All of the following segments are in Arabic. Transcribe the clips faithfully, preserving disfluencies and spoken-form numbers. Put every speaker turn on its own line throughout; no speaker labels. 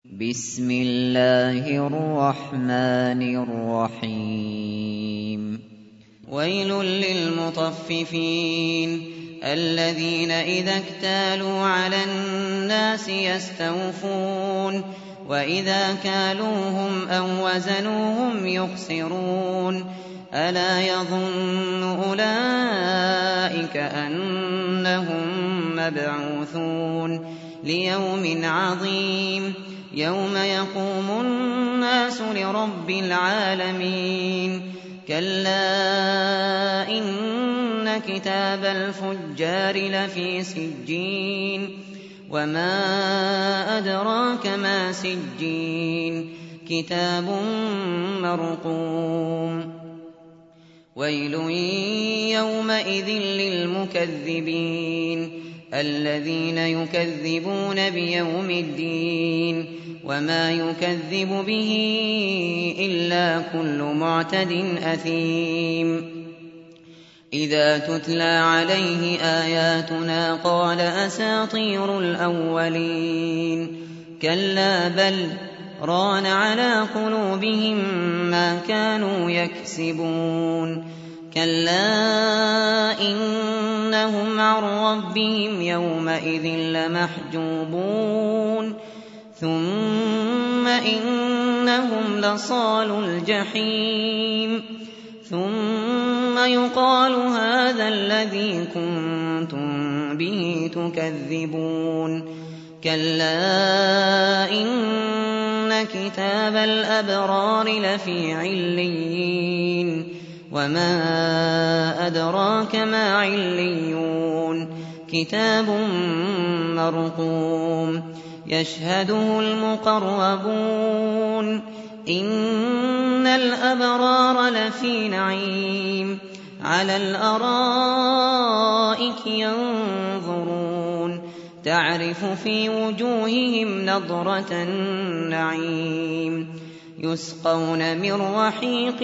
بسم الله الرحمن الرحيم
ويل للمطففين الذين إذا اكتالوا على الناس يستوفون وإذا كالوهم أو وزنوهم يخسرون ألا يظن أولئك أنهم مبعوثون ليوم عظيم يوم يقوم الناس لرب العالمين كلا إن كتاب الفجار لفي سجين وما أدراك ما سجين كتاب مرقوم ويل يومئذ للمكذبين الذين يكذبون بيوم الدين وما يكذب به إلا كل معتد أثيم إذا تتلى عليه آياتنا قال أساطير الأولين كلا بل ران على قلوبهم ما كانوا يكسبون كلا إنهم عن ربهم يومئذ لمحجوبون ثم إنهم لصالو الجحيم ثم يقال هذا الذي كنتم به تكذبون كلا إن كتاب الأبرار لفي عليين وما أدراك ما عليون كتاب مرقوم يشهده المقربون إن الأبرار لفي نعيم على الأرائك ينظرون تعرف في وجوههم نضرة النعيم يسقون من رحيق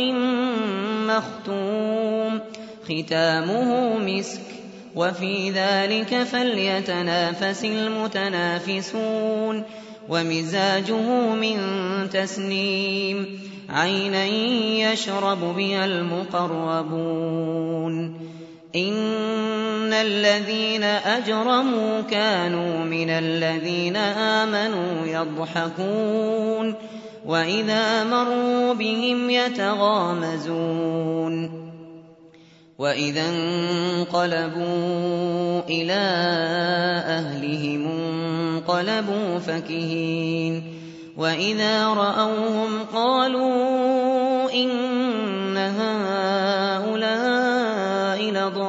مختوم ختامه مسك وفي ذلك فليتنافس المتنافسون ومزاجه من تسنيم عينا يشرب بها المقربون إن الذين أجرموا كانوا من الذين آمنوا يضحكون وإذا مروا بهم يتغامزون وإذا انقلبوا إلى أهلهم انقلبوا فكهين وإذا رأوهم قالوا إن هؤلاء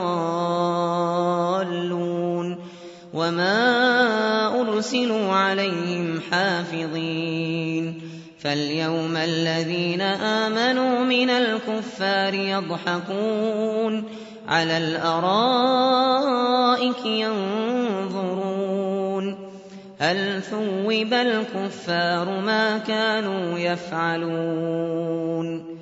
لضالون وما أرسلوا عليهم حافظين فاليوم الذين آمنوا من الكفار يضحكون على الأرائك ينظرون هل ثوب الكفار ما كانوا يفعلون